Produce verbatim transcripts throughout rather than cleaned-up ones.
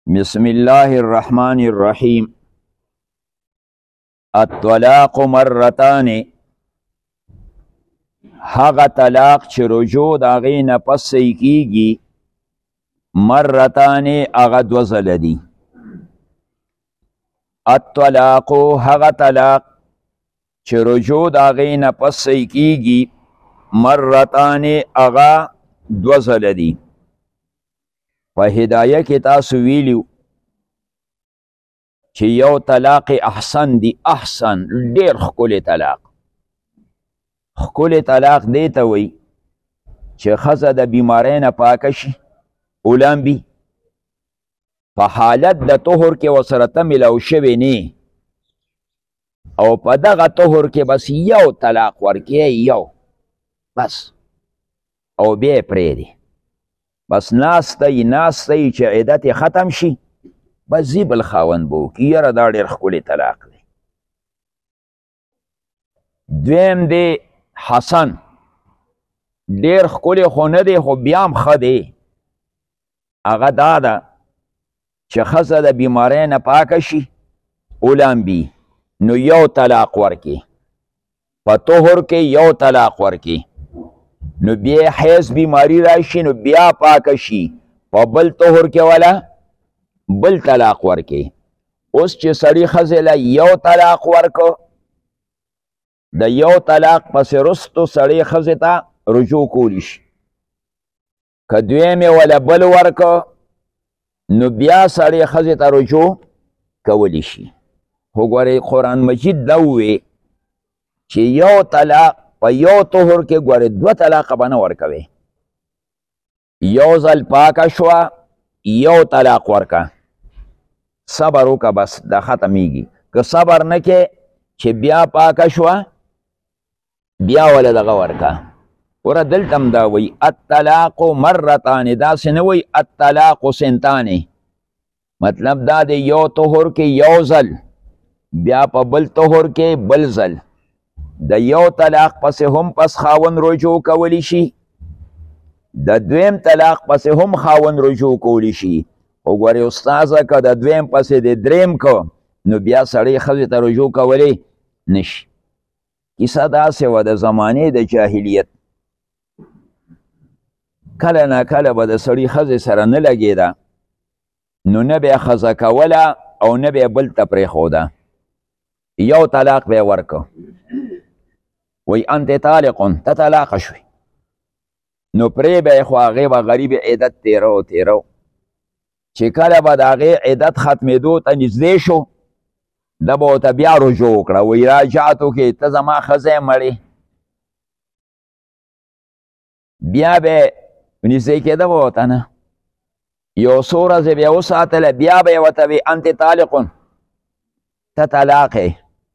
بسم الله الرحمن الرحیم. الطلاق مرتان، هغه طلاق چې رجوع د هغې نه پس صحیح کیږي، مرتان هغه دوه ځله دي. الطلاق هغه طلاق چې رجوع د هغې نه پس صحیح کیږي، مرتان هغه دوه ځله دي. په هدایه کې تاسو ویلیو چې یو طلاق احسن دی. احسن ډیر ښکلی طلاق. ښکلی طلاق دی ته وایي چې ښځه د بیمارۍ نه پاکه شي، اولامبي په حالت د طهر کې ورسره ته ملاو شوې نه، او په دغه طهر کې بس یو طلاق ورکړي، یو بس، او بیا یې پرېږدي. بس ناسته یې ناسته یې چې عدت یې ختم شي، بس زی بل خاوند به وکړي. یاره دا ډېر ښکلی طلاق دی. دویم دی حسن. ډېر ښکلی خو نه دی، خو بیا هم ښه دی. هغه دا ده چې ښځه د بیمارۍ نه پاکه شي، اولامبي، نو یو طلاق ورکړي. په طهر کې یو طلاق ورکړي، نو بیا حیض بیماری راشي، نو بیا پاکه شي، په بل طهر کې ولا بل طلاق ورکړي. اوس چې سړي ښځې له یو طلاق ورکړو، د یو طلاق پسې رستو سړی ښځې ته رجوع کولی شي. که دویم یې ولا بل ورکړو، نو بیا سړی ښځې ته رجوع کولی شي. خو ګورئ قرآن مجید دا ووی چې یو طلاق په یو طهر کې ګورې دوه طلاقه به نه ورکوي. یو ځل پاکه شوه، یو طلاق ورکه، صبر وکړه، بس دا ختمیږي. که صبر نه کې چې بیا پاکه شوه، بیا وله دغه ورکه. وره دلته هم دا وایي الطلاق مرتان، داسې نه وایي الطلاق سنتانې. مطلب دا دی یو طهر کې یو ځل، بیا په بل طهر کې بل ځل. د یو طلاق پسې هم پس خاوند رجوع کولی شي، د دویم طلاق پسې هم خاوند رجوع کولی شي. خو ګورې استاذه که د دویم پسې د دریم کو، نو بیا سړی ښځې ته رجوع کولی نشي. کیسه داسې وه د زمانې د جاهلیت. کله نه کله به د سړي ښځې سره نه لګېده، نو نه به یې ښځه کوله او نه به یې بل ته پرېښوده. یو طلاق به یې ورکو، وی انت طالقون، ته طلاقه شوی، نو پرې به یې خو هغې به غریب عدت تیرو تیرو. چې کله به د هغې عدت ختمېدو ته نږدې شو، ده به ورته بیا رجوع وکړه. وی راجعتو کې ته زما ښځه یې مړې. بیا به یې نږدې کېده به ورته نه، یو څو ورځې به یې وساتله، بیا به یې ورته وی انت طالقون، ته طلاق یې.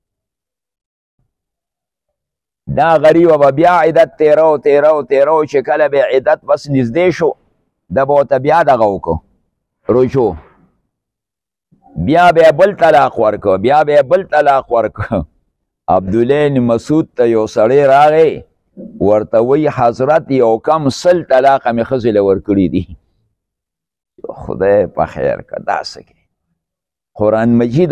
دا غریبه به بیا عدت تیرو تیرو تیرو، چې کله به عدت بس نږدې شو، ده به ورته بیا دغه وکړو رجوع. بیا به بل طلاق ورکو، بیا به بل طلاق ورکو. عبدالله بن مسعود ته یو سړی راغی، ورته وی حضرت یو کم سل طلاقه مې ښځې له ورکړي دي. خدای په خیر که داسې کې قرآن مجید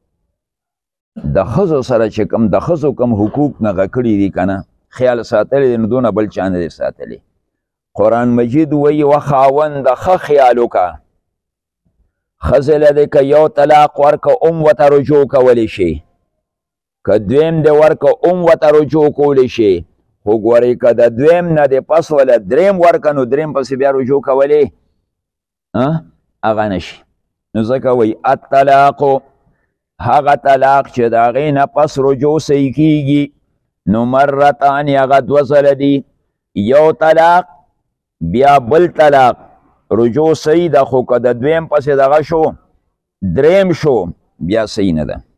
د ښځو سره چې کوم د ښځو کوم حقوق نغه کړي دي که نه، خیال ساتلی دی، نو دونه بل چا نه دی ساتلی. قرآن مجید وایي و خاونده ښه خیال وکړه، ښځې له دې که یو طلاق ورکه ام ورته رجوع کولی شي، که دویم دې ورکه ام ورته رجوع کولی شي. خو ګورئ که د دویم نه دې پس وله دریم ورکه، نو دریم پسې بیا رجوع کولی هغه نشي. نو ځکه وایي الطلاق هغه طلاق چې د هغې نه پس رجوع صحیح کیږي، نو مرتان هغه دوه ځله دي. یو طلاق بیا بل طلاق رجوع صحیح ده، خو که د دویم پسې دغه شو، دریم شو، بیا صحیح نه ده.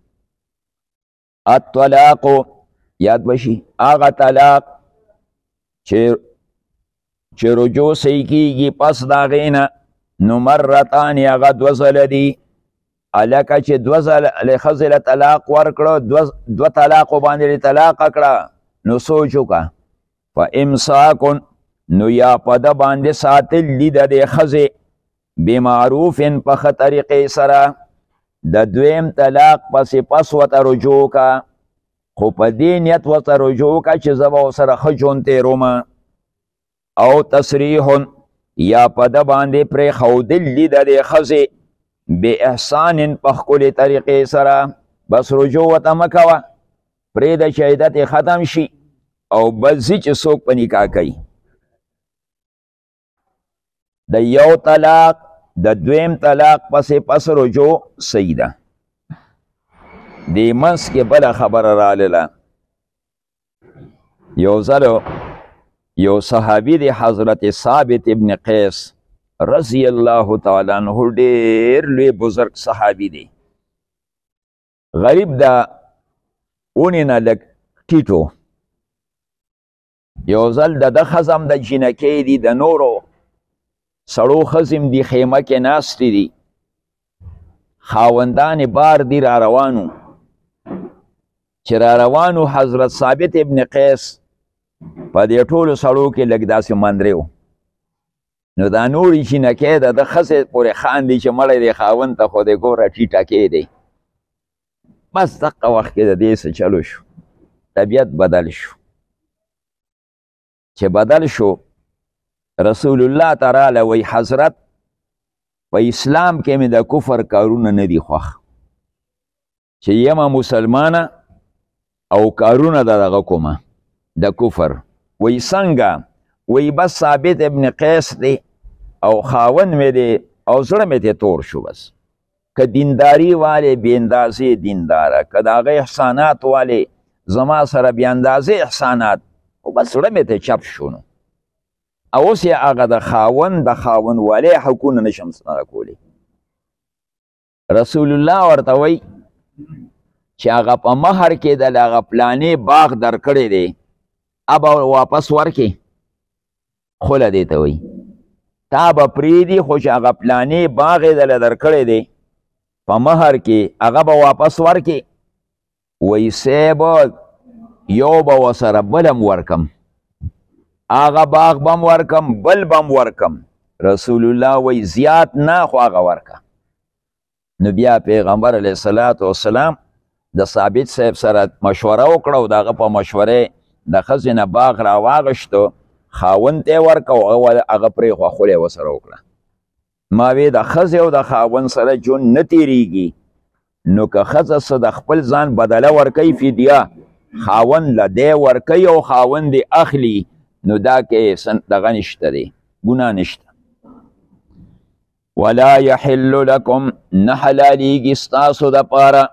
الطلاق یاد بشي هغه طلاق چې چې رجوع صحیح کیږي پس د هغې نه، نو مرتان هغه دوه ځله دي. الکه چې دوه ځله ښځې له طلاق ورکړه، دوه طلاقو باندې طلاقه کړه، نو سوچ وکړه فامساکن، نو یا په ده باندې ساتل دي د دې ښځې بمعروف په ښه طریقې سره د دویم طلاق پسې پس ورته رجوع کا خو په دې نیت ورته رجوع کا چې زه به ورسره ښه ژوند تېرومه او تصریح یا په ده باندې پرېښودل دي د دې ښځې باحسان په ښکلې طریقې سره بس رجوع ورته مه کوه پرېږده چې عدت یې ختم شي او بس ځي چې څوک په نکاح کوي د یو طلاق د دویم طلاق پسې پس رجوع صحیح ده دې منځ کې بله خبره راغله یو ځل یو صحابي دی حضرت ثابت ابن قیس رضی الله تعالی عنه ډېر لوی بزرګ صحابي دی غریب د اونې نه لږ ټیټو یو ځل د ده ښځه هم د جینکۍ دي د نورو سړو ښځې هم دي خیمه کې ناستې دي خاوندان بار دي را روانو چې را روانو حضرت ثابت ابن قیس په دې ټولو سړو کې لږ داسې مندرې و نو دا نورې جینکۍ د ده ښځې پورې خاندي چې مړی دی خاوند ته خو دی ګوره ټیټه کې دی بس دقه وخت کې د دې څه چلو شو طبیعت بدل شو چې بدل شو رسول الله تعالی وی حضرت په اسلام کې مې د کفر کارونه نه دي خوښ چې یمه مسلمانه او کارونه د دغه کومه د کفر وی څنګه وی بس ثابت ابن قیس دی او خاوند مې دی او زړه مې ته تور شو بس که دینداری والے بې اندازې دینداره که د هغه احسانات والے زما سره بې اندازې احسانات خو بس زړه مې ته چپ شو نو او اوس یې هغه د خاوند د خاوند والے حقونه نشم سره کولی رسول الله ورته وی چې هغه په مهر کې د هغه پلانې باغ درکړی دی ابا واپس ورکې خوله دې ته وی تا به پرېږدي خو چې هغه پلانې باغ یې دله درکړی دی په مهر کې هغه به واپس ورکې وی صیب یو به ورسره بل هم ورکم هغه باغ به هم ورکم بل به هم ورکم رسول الله وی زیات نه خو هغه ورکه نو بیا پیغمبر علیه الصلاة والسلام د ثابت صاحب سره مشوره وکړه او د هغه په مشورې د ښځې نه باغ راواغشتو خاوند ته یې ورکه او هغه پرېښوه خوله یې ورسره وکړه ما وی د ښځې او د خاوند سره ژوند نه تېرېږي نو که ښځه څه د خپل ځان بدله ورکوي فدیه خاوند له دی ورکوي او خاوند یې اخلي نو دا کې دغه نشته دی ګناه نشته ولا یحل لکم نه حلالیږي ستاسو دپاره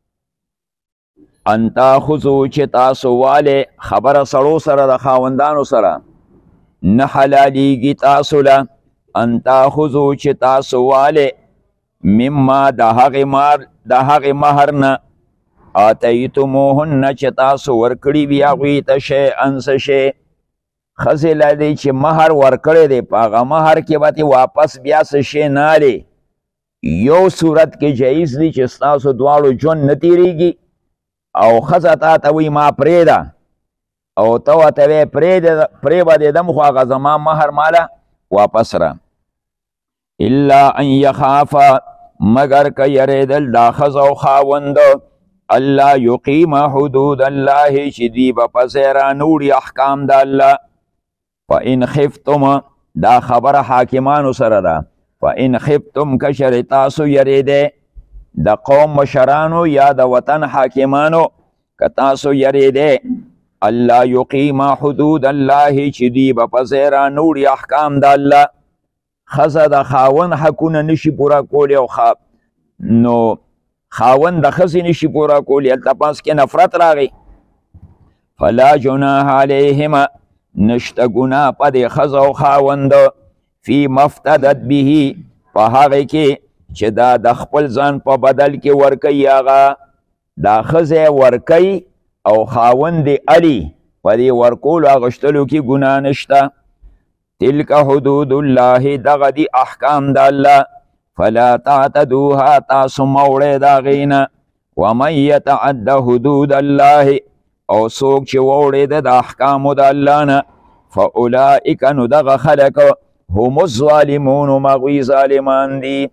ان تاخذو چې تاسو والې خبره سړو سره د خاوندانو سره نه حلالیږي تاسو له ان تاخذو چې تاسو والې مما د هغې مار د هغې مهر نه آتیتموهن چې تاسو ورکړي وي هغوی ته شیئا څه شی ښځې له دی چې مهر ورکړی دی په هغه مهر کې به تې واپس بیا څه شی نه الی یو صورت کې جایز دی چې ستاسو دواړو ژوند نه تېرېږي او ښځه تا ته وایي ما پرېږده او ته ورته وایې پرېبدېدم خو هغه زما مهر ماله واپس را الا ان یخافا مگر که یریدل دا ښځه او خاوند الله یقیم حدود الله چې دوی به په ځای رانوړي احکام د الله فان خفتم دا خبره حاکمانو سره ده فان خفتم که چېرې تاسو یریدی د قوم مشرانو یا د وطن حاکمانو که تاسو یریدی الله یقیم حدود الله چې دوی به په ځای رانوړي احکام د الله ښځه د خاوند حقونه نشي پوره کولی او نو خاوند د ښځې نشي پوره کولی هلته پاس کې نفرت راغی فلا جناح علیهما نشته ګناه په دې ښځه او خاوند فی مفتدت به په هغې کې چې دا د خپل ځان په بدل کې ورکوي هغه دا ښځه ورکوي او خاوند یې الي په دې ورکولو اغوښتلو کې ګناه نشته تلک حدود الله دغه دی احکام د الله فلا تعتدوها تاسو مه وړئ د هغې نه ومن یتعد حدود الله او څوک چې ووړېده د احکامو د الله نه فاولئک نو دغه خلک هم الظالمون مغوی ظالمان دی.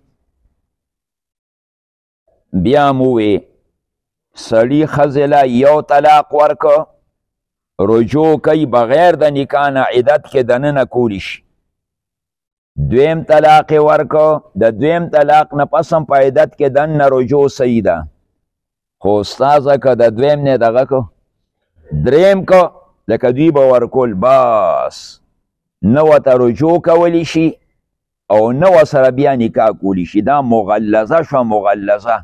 بیا موی سړی خزله یو طلاق ورکو رجوع کوي بغیر د نکاح نه عدت کې دننه کولی شي. دویم طلاق ورکو د دویم طلاق نه پس هم په عدت کې دننه رجوع صحیح ده، خو استازه که د دویم نه دغه کو دریم کو لکه دوی به ورکول بس نه ورته رجوع کولی شي او نه ورسره بیا نکاح کولی شي. دا مغلظه شوه مغلظه.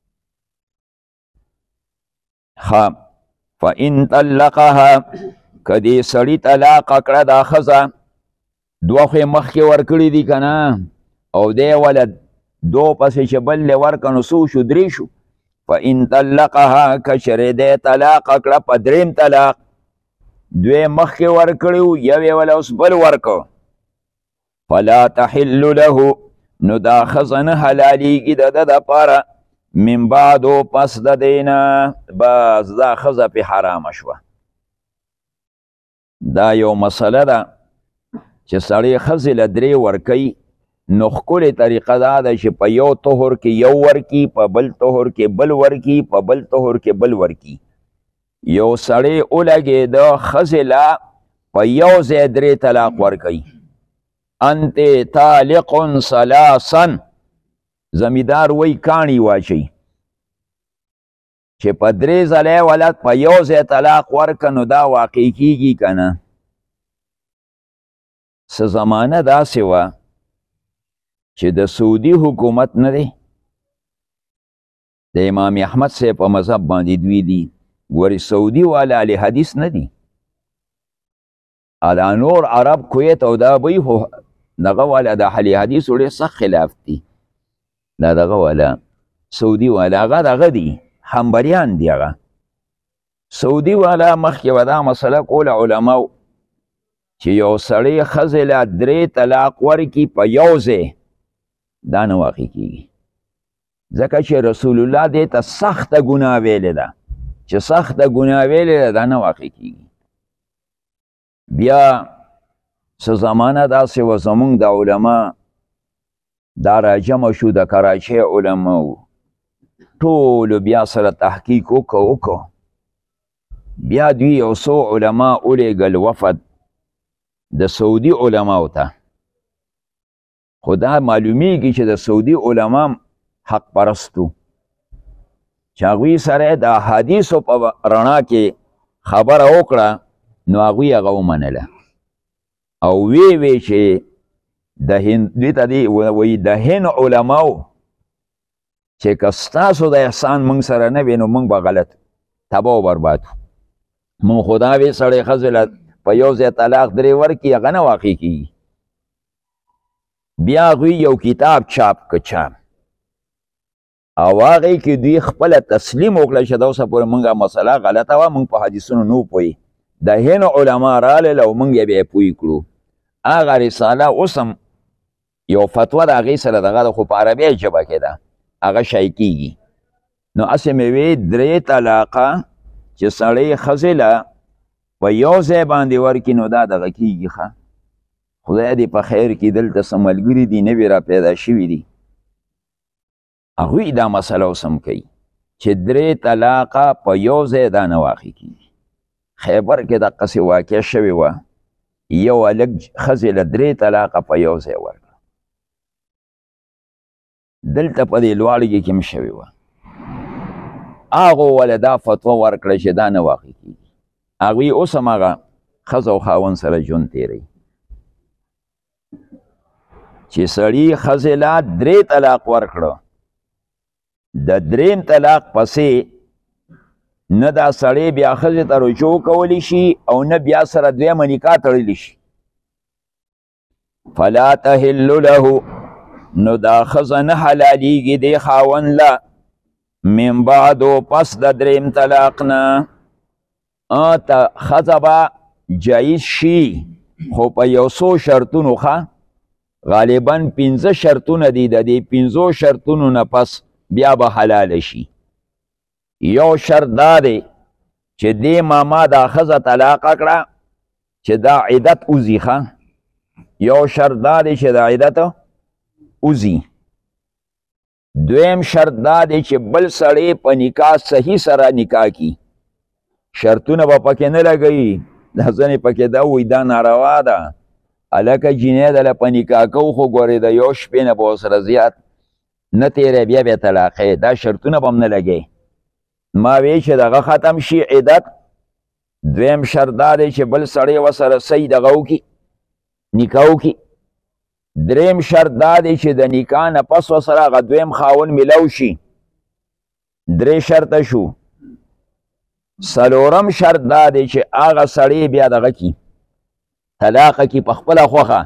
ښه فإن طلقها که دې سړي طلاق کړه دا ښځه دوه خو یې مخکې ورکړي دي که نه او دی وله دو پسې چې بل یې ورکړه نو څو شو درې شو. فإن طلقها که چېرې دی طلاق کړه په دریم طلاق دوی مخکې ورکړي وو یو یې وله اوس بل ورکړو فلا تحل له نو دا ښځه نه حلالیږي د ده دپاره من بعدو پس د دینا بس دا ښځه پې حرامه شوه. دا یو مسله ده چې سړی ښځې له درې ورکوي نو ښکلې طریقه دا ده چې په یو طهر کې یو ورکي، په بل طهر کې بل ورکي، په بل طهر کې بل ورکي. یو سړی ولګېده ښځې له په یو ځای درې طلاق ورکوي. انت طالق ثلاثا زمیدار وی کاڼي واچوي چې په درې ځله ولد په یو ځای طلاق ورکه نو دا واقع کیږي که نه. څه زمانه داسې وه چې د سعودي حکومت نه دی د امام احمد صاحب په مذهب باندې دوی دي ګورې سعودي والا اهل حدیث نه دي. دا نور عرب کویت او دا بوی خو دغه والا د اهل حدیثو ډېر سخت خلاف دي. دا دغه والا سعودي والا هغه دغه دي حنبلیان دي. هغه سعودي والا مخکې به دا مسله کوله علماو چې یو سړی ښځې له درې طلاق ورکي په یو ځای دا نه واقع کېږي ځکه چې رسول الله دې ته سخته ګناه ویلې ده چې سخته ګناه ویلې ده دا نه واقع کېږي. بیا څه زمانه داسې وه زمونږ د علما دا راجمع شو د کراچۍ علماو ټولو بیا سره تحقیق وکړو وکړو بیا دوی یو څو علما ولیږل وفد د سعودي علماو ته. خو دا معلومیږي چې د سعودي علما حق پرستو چې هغوی سره د احادیثو په رڼا کې خبره وکړه نو هغوی هغه ومنله او وی وی چې د هند دوی ته دی وایي د هند علماو چې که ستاسو د احسان موږ سره نه وي نو موږ به غلط تباه و برباد موږ خو دا وی سړی ښځې له په یو ځای طلاق درې ورکړي هغه نه واقع کېږي. بیا هغوی یو کتاب چاپ که چاپ او هغې کې دوی خپله تسلیم وکړه چې دا اوسه پورې موږ مسله غلطه وه موږ په حدیثونو نه پوهی. د هند علما رالل او موږ یې بیا پوه کړو. هغه رساله اوس هم یو فتوا د هغې سره دغه ده خو په عربۍ ژبه کې ده هغه شی کېږي. نو هسې مې وی درې طلاقه چې سړی ښځې له په یو ځای باندې ورکړي نو دا دغه کېږي. ښه خدای دې په خیر کې دلته څه ملګري دي نوي را پیدا شوي دي هغوی دا مسله اوس هم کوي چې درې طلاقه په یو ځای دا نه واقع کېږي. خیبر کې دقسې واقع شوې وه یو هلک ښځې له درې طلاقه په یو ځای ورکړه. دلته په دې لواړګي کې هم شوې وه هغو وله دا فتوا ورکړه چې دا نه واقع کېږي. هغوی اوس هم هغه ښځه او خاوند سره ژوند تېروي چې سړي ښځې له درې طلاق ورکړه د دریم طلاق پسې نه دا سړی بیا ښځې ته رجوع کولی شي او نه بیا سره دویمه نکاح تړلی شي. فلا تحل له نو دا ښځه نه حلالیږي دې خاوند له من بعدو پس د دریم طلاق نه. ته ښځه به جایز شي خو په یو څو شرطونو ښه غالبا پنځه شرطونه دي د دې پنځو شرطونو نه پس بیا به حلاله شي. یو شرط دا دی چې دې ماما دا ښځه طلاقه کړه چې دا عدت وځي ښه یو شرط دا دی چې د عدت وځي. دویم شرط دا دی چې بل سړی په نکاح صحیح سره نکاح کی. شرطونه به پکې نه لګوي. دا ځینې پکې دا وایي دا ناروا ده، هلکه جینۍ دله په نکاح کوو خو ګورې د یو شپې نه به ورسره زیات نه تیری بیا بیا طلاقې. دا شرطونه به هم نه لګوي. ما وی چې دغه ختم شي عدت. دویم شرط دا دی چې بل سړی ورسره صحیح دغه وکړي نکاح وکړي. دریم شرط دا دی چې د نکاح نه پس ورسره هغه دویم خاوند میلاو شي. درې شرطه شو. څلورم شرط دا دی چې هغه سړی بیا دغه کي طلاقه کي په خپله خوښه.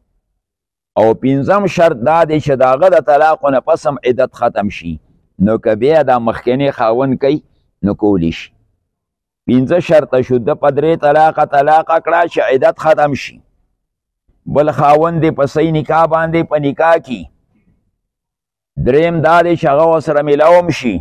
او پنځم شرط دا دی چې د هغه د طلاقو نه پس هم عدت ختم شي. نو که بیا دا مخکنی خاوند کوي نو کولی شي. پنځه شرطه شو. د په درې طلاقه طلاقه کړه چې عدت ختم شي. بل خاوند دی په صحیح نکاح باندې په نکاح کی. دریم دا دی چې هغه ورسره میلاوم شي.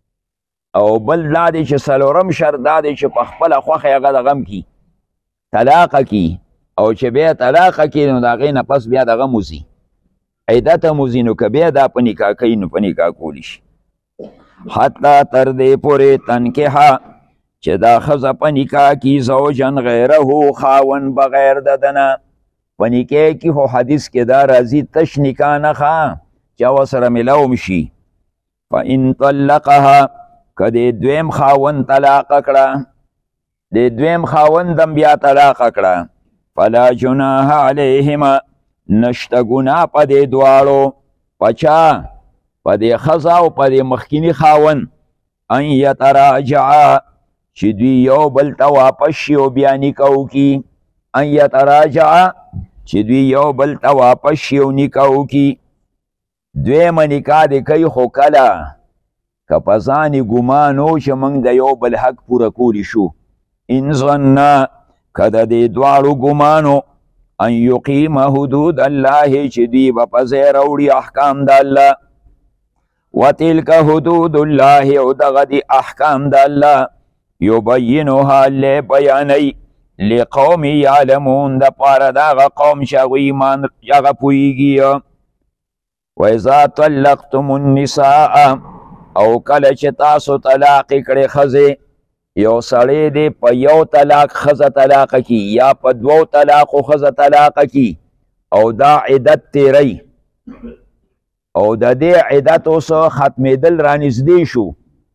او بل دا دی چې څلورم شرط دا دی چې په خپله خوښه هغه دغه هم کي طلاقه کی. او چې بیا طلاقه کی نو د هغې نه پس بیا دغه موځي عدت هم وځي. نو که بیا دا په نکاح کوي نو په نکاح کولی شي. حتی تر دې پورې تنکحه چې دا ښځه په نکاح کې زوجن غیره خاوند بغیر د ده نه. په نکاح کې خو حدیث کې دا راځي تش نکاح نه ښه چې ورسره میلاوم شي. فان طلقها که د دویم خاوند طلاقه کړه د دویم خاوند هم بیا طلاقه کړه فلا جناح علیهما نشته ګناه په دې دواړو په چا په دې ښځه او په دې مخکیني خاوند ان یتراجعا چې دوی یو بل ته واپس شي او بیا نکاح وکړي. ان یتراجعا چې دوی یو بل ته واپس شي او نکاح وکړي. دویمه نکاح دې کوي خو کله که په ځان یې ګمان و چې موږ د یو بل حق پوره کولی شو. ان ظنا که د دې دواړو ګمان و ان یقیم حدود الله چې دوی به په ځای راوړي احکام د الله. وتلک حدود الله او دغه دي احکام د الله یبینها الله بیانوي لقوم یعلمون د پاره د هغه قوم چې هغوی ایمان هغه پوهېږي. واذا طلقتم النساء او کله چې تاسو طلاقې کړې ښځې یو سړی دی په یو طلاق ښځه طلاقه کي یا په دوو طلاقو ښځه طلاقه کي او دا عدت تیری او د دې عدت اوس ختمېدل رانږدې شو.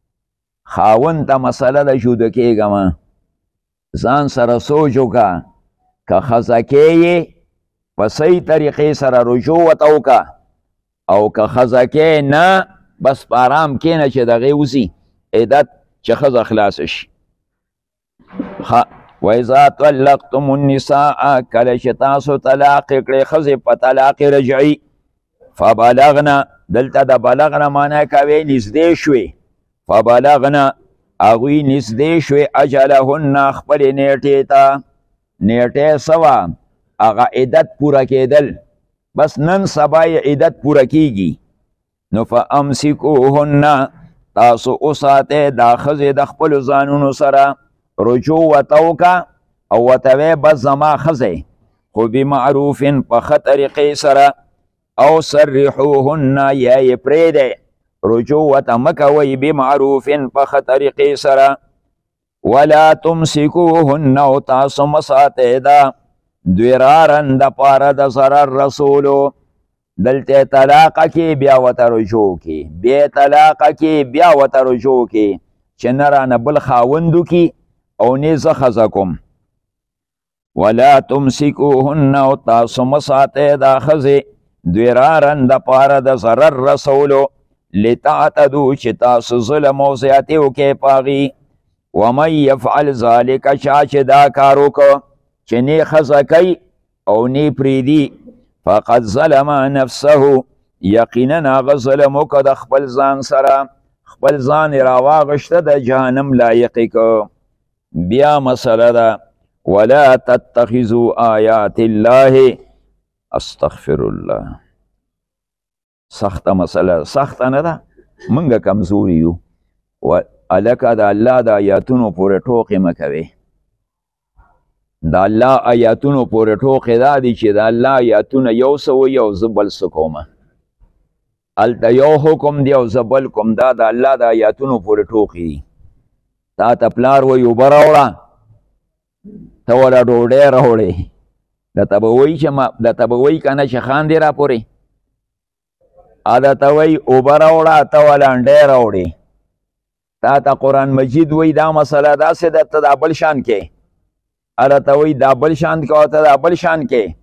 خاوند ته مسله ده جوده کېږم ځان سره سوچ وکړه که ښځه کې په صحیح طریقې سره رجوع ورته وکړه او که ښځه کې نه بس په ارام کښېنه چې دغې وځي عدت چې ښځه خلاصه شي. واذا طلقتم النساء کله چې تاسو طلاق کړې ښځې په طلاق رجعي فبلغنا دلته د بلغنا معنی کوي نږدې شوې. فبلغنا هغوی نږدې شوې اجلهن خپلې نیټې ته. نیټې څه وه هغه عدت پوره کېدل. بس نن سبا یې عدت پوره کېږي. نو فامسکوهن تاسو وساتئ دا ښځې د خپلو ځانونو سره رجوع ورته وکړه او ورته ویې بس زما ښځې خو بمعروف په ښه طریقې سره او سرحوهن یا یې پرېږدئ رجوع ورته مه کوئ بمعروف په ښه طریقې سره. ولا تمسکوهن او تاسو مه ساتئ دا ضرارن دپاره د ضرر رسولو. دلته طلاقه کې بیا ورته رجوع کې بیا طلاقه کې بیا ورته رجوع کې چې نه رانه بل خاوند وکړي او نه زه ښځه کوم. ولا تمسکوهن او تاسو مه ساتئ دا ښځې ضرارن دپاره د ضرر رسولو لتعتدو چې تاسو ظلم او زیاتې وکئ په هغې. ومن یفعل ذلک چا چې دا کار وکړه چې نه ښځه کوي او نه پرېږدي فقد ظلم نفسه یقینا هغه ظلم وکړه د خپل ځان سره خپل ځان یې راواغېسته د جهنم لایق یې کړه. بیا مسله ده ولا تتخذوا آیات الله استغفر الله. سخته مسله سخته نه ده موږ کمزوري یو هلکه د الله د آیاتونو پورې ټوقې مه کوئ. د الله آیاتونو پورې ټوکې دا دي چې د الله آیاتونه یو څه وي او زه بل څه کومه. هلته یو حکم دی او زه بل کوم، دا د الله د آیاتونو پورې ټوکې دي. تا ته پلار وایي اوبه راوړه، ته وله ډوډۍ راوړې، درته به وایي چې ما درته به وایي که نه چې خاندې را پورې، ا درته وایي اوبه راوړه، ته وله انډۍ راوړې. تا ته قرآن مجید وایي دا مسله داسې ده، ته دا بل شان کې، ا درته وایي دا بل شان کې او ته دا بل شان کې.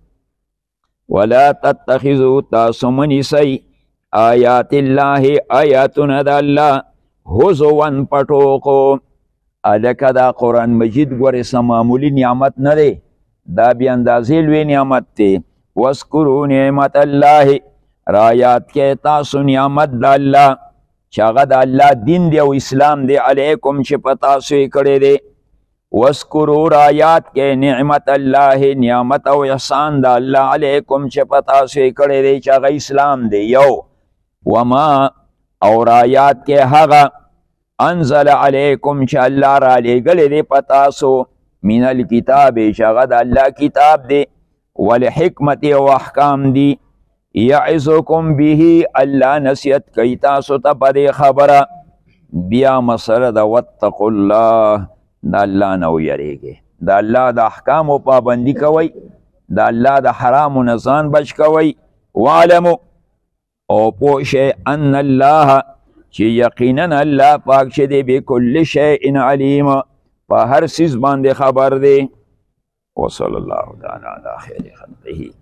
ولا تتخذوا تاسو مه نیسئ آیات الله آیاتونه د الله هزوا په ټوکو. هلکه دا قرآن مجید ګورې څه معمولي نعمت نه دی، دا بې اندازې لوی نعمت دی. واذکروا نعمت الله، را یاد کې تاسو نعمت د الله چې هغه د الله دین دی او اسلام دی، علیکم چې په تاسو یې کړی دی. واذکروا را یاد کې نعمت الله، نعمت او احسان د الله علیکم چې په تاسو یې کړی دی چې هغه اسلام دی یو. وما او را یاد کې هغه انزل علیکم چې الله را لېږلی دی په تاسو من الکتاب چې هغه د الله کتاب دی، والحکمت او احکام دی. یعظکم به الله نصیحت کوي تاسو ته په دې خبره. بیا مسله ده واتقوا الله، د الله نه ویریږئ، د الله د احکامو پابندي کوئ، د الله د حرامو نه ځان بچ کوئ. واعلموا او پوه شئ ان الله چې یقینا الله پاک چې دی بکل شیء علیم، په هر څیز باندې خبر دی. وصلی الله تعالی علی خیر خلقه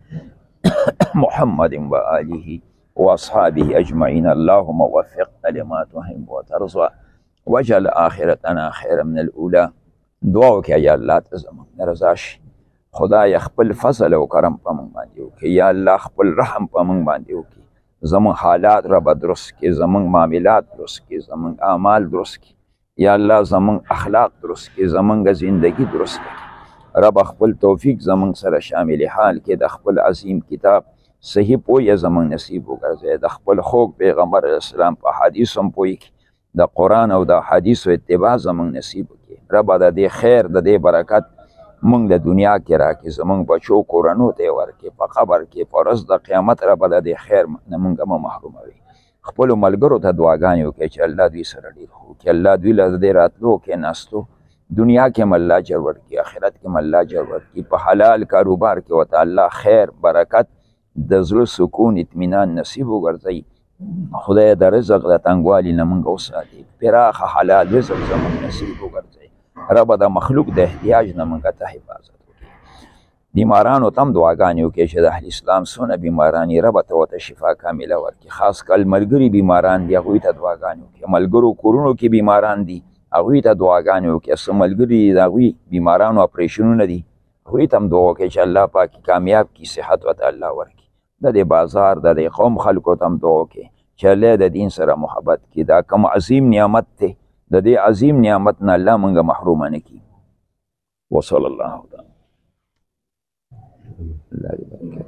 محمد و آله و اصحابه اجمعین. اللهم وفقنا لما تحب وترضى واجعل آخرتنا خیر من الاولى. دعا وکړه یا الله ته زموږ رضا شي، خدای خپل فضل او کرم په موږ باندې وکړي، یا الله خپل رحم په موږ باندې وکړي، زموږ حالات رب درست کړي، زموږ معاملات درست کړي، زموږ اعمال درست کړي، یا الله زموږ اخلاق درست کړي، زموږ زندگی درست کړي. رب خپل توفیق زموږ سره شامل حال کې، د خپل عظیم کتاب صحیح پوهه زموږ نصیب وګرځي، د خپل خوږ پیغمبر اسلام په حدیث هم پوهه کې، د قرآن او د حدیثو اتباع زموږ نصیب وکړي. رب د دې خیر د دې برکت موږ د دنیا کې راکړي، زموږ بچو کورنو ته یې ورکړي، په قبر کې په ورځ د قیامت رب د دې خیر نه موږ مه محروموي. خپلو ملګرو ته دعاګانې وکړئ چې الله دوی سره ډېر ښه وکړي، الله دوی له د دې راتلو کېناستو دنیا کې هم الله اجر ورکړي، آخرت کې هم الله اجر ورکړي، په حلال کاروبار کې ورته الله خیر برکت د زړه سکون اطمینان نصیب وګرځوي. خدای د رزق د تنګوالي نه موږ وساتي، پراخه حلال رزق زموږ نصیب وګرځوي. رب د مخلوق د احتیاج نه موږ ته حفاظت وکړي. بیمارانو ته هم دعاګانې وکړي چې د اهل اسلام څونه بیماران یې رب ته ورته شفا کامله ورکړي. خاص کل ملګري بیماران دي، هغوی ته دعاګانې وکړي. ملګرو کورونو کې بیماران دي، هغوی ته دعاګانې وکړي. څه ملګري د هغوی بیمارانو اپریشنونه دي، هغوی ته هم دعا وکړي چې الله پاک کامیاب کړي، صحت ورته الله ورکړي. د دې بازار د دې قوم خلکو ته هم دعا وکړي چې الله د دین سره محبت کړي. دا کوم عظیم نعمت دی، د دې عظیم نعمت نه الله موږ محرومه نه کړي. وصلی الله تعالی